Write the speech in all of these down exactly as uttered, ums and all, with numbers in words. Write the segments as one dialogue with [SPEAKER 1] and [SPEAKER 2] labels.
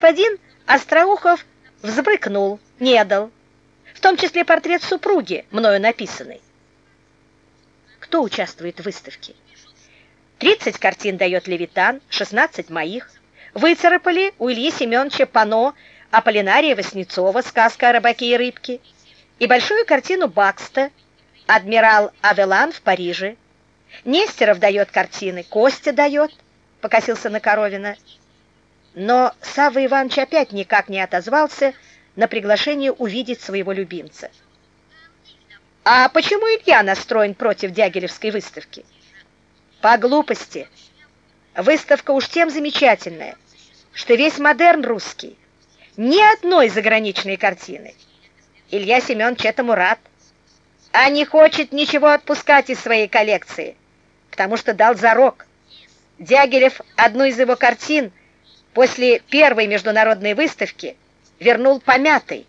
[SPEAKER 1] господин Остроухов взбрыкнул, не дал, в том числе портрет супруги, мною написанный. Кто участвует в выставке? тридцать картин дает Левитан, шестнадцать моих. Выцарапали у Ильи Семеновича панно Аполлинария Васнецова «Сказка о рыбаке и рыбке» и большую картину Бакста «Адмирал Авелан в Париже». Нестеров дает картины, Костя дает, покосился на Коровина. Но Савва Иванович опять никак не отозвался на приглашение увидеть своего любимца. А почему Илья настроен против Дягилевской выставки? По глупости. Выставка уж тем замечательная, что весь модерн русский, ни одной заграничной картины. Илья Семенович этому рад, а не хочет ничего отпускать из своей коллекции, потому что дал зарок. Дягилев одну из его картин после первой международной выставки вернул помятой.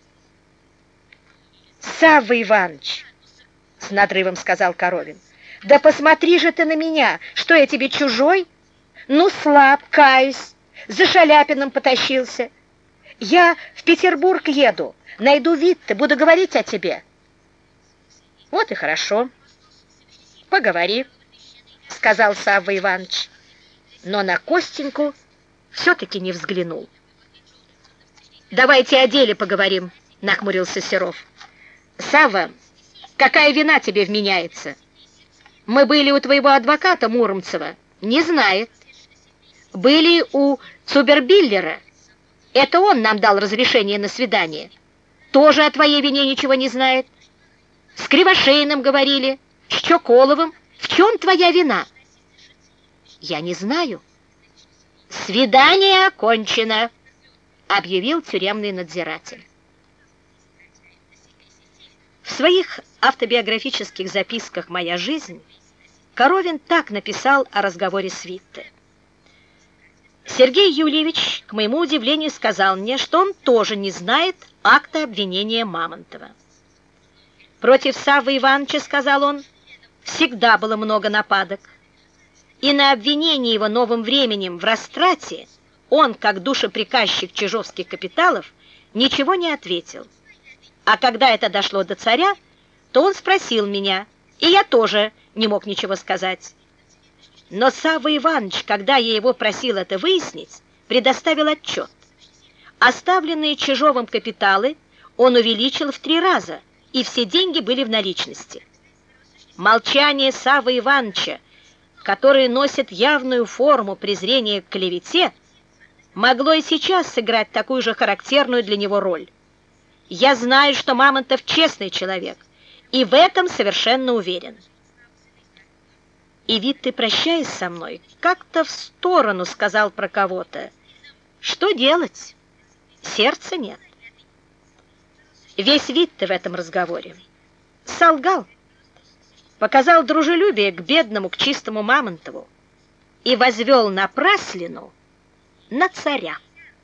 [SPEAKER 1] «Савва Иванович», — с надрывом сказал Коровин, — «да посмотри же ты на меня, что я тебе чужой? Ну, слаб, каюсь, за Шаляпиным потащился. Я в Петербург еду, найду Витте, буду говорить о тебе». «Вот и хорошо, поговори», — сказал Савва Иванович, но на Костеньку все-таки не взглянул. «Давайте о деле поговорим», — нахмурился Серов. «Савва, какая вина тебе вменяется? Мы были у твоего адвоката Муромцева, не знает. Были у Цубербиллера, это он нам дал разрешение на свидание, тоже о твоей вине ничего не знает. С Кривошеиным говорили, с Чоколовым, в чем твоя вина?» «Я не знаю». «Свидание окончено», — объявил тюремный надзиратель. В своих автобиографических записках «Моя жизнь» Коровин так написал о разговоре с Витте. Сергей Юльевич, к моему удивлению, сказал мне, что он тоже не знает акта обвинения Мамонтова. Против Саввы Ивановича, сказал он, всегда было много нападок, и на обвинение его новым временем в растрате он, как душеприказчик чижовских капиталов, ничего не ответил. А когда это дошло до царя, то он спросил меня, и я тоже не мог ничего сказать. Но Савва Иванович, когда я его просил это выяснить, предоставил отчет. Оставленные Чижовым капиталы он увеличил в три раза, и все деньги были в наличности. Молчание Саввы Ивановича, которое носит явную форму презрения к клевете, могло и сейчас сыграть такую же характерную для него роль. Я знаю, что Мамонтов честный человек, и в этом совершенно уверен. И Витте, прощаясь со мной, как-то в сторону сказал про кого-то. Что делать? Сердца нет. Весь Витте в этом разговоре солгал, показал дружелюбие к бедному, к чистому Мамонтову и возвел напраслину на царя.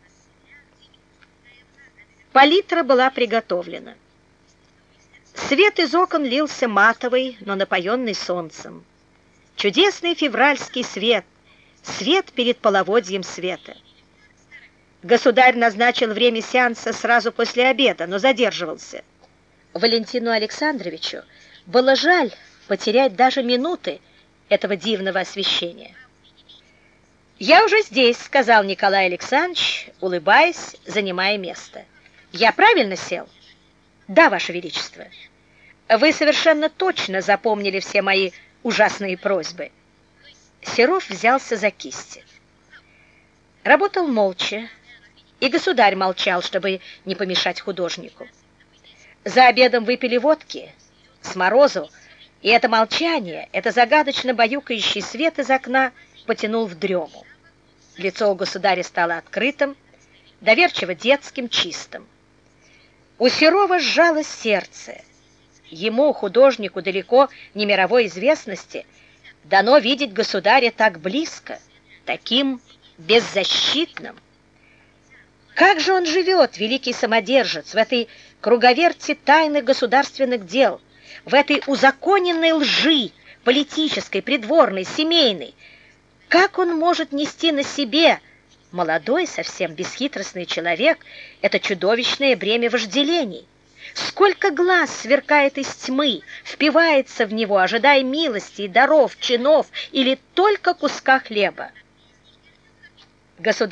[SPEAKER 1] Палитра была приготовлена. Свет из окон лился матовый, но напоенный солнцем. Чудесный февральский свет, свет перед половодьем света. Государь назначил время сеанса сразу после обеда, но задерживался. Валентину Александровичу было жаль потерять даже минуты этого дивного освещения. «Я уже здесь», — сказал Николай Александрович, улыбаясь, занимая место. «Я правильно сел?» «Да, Ваше Величество. Вы совершенно точно запомнили все мои ужасные просьбы». Серов взялся за кисти. Работал молча, и государь молчал, чтобы не помешать художнику. За обедом выпили водки с морозу, и это молчание, это загадочно баюкающий свет из окна потянул в дрему. Лицо у государя стало открытым, доверчиво детским, чистым. У Серова сжалось сердце. Ему, художнику далеко не мировой известности, дано видеть государя так близко, таким беззащитным. Как же он живет, великий самодержец, в этой круговерти тайных государственных дел, в этой узаконенной лжи, политической, придворной, семейной? Как он может нести на себе Молодой, совсем бесхитростный человек – это чудовищное бремя вожделений. Сколько глаз сверкает из тьмы, впивается в него, ожидая милости, даров, чинов или только куска хлеба. Государь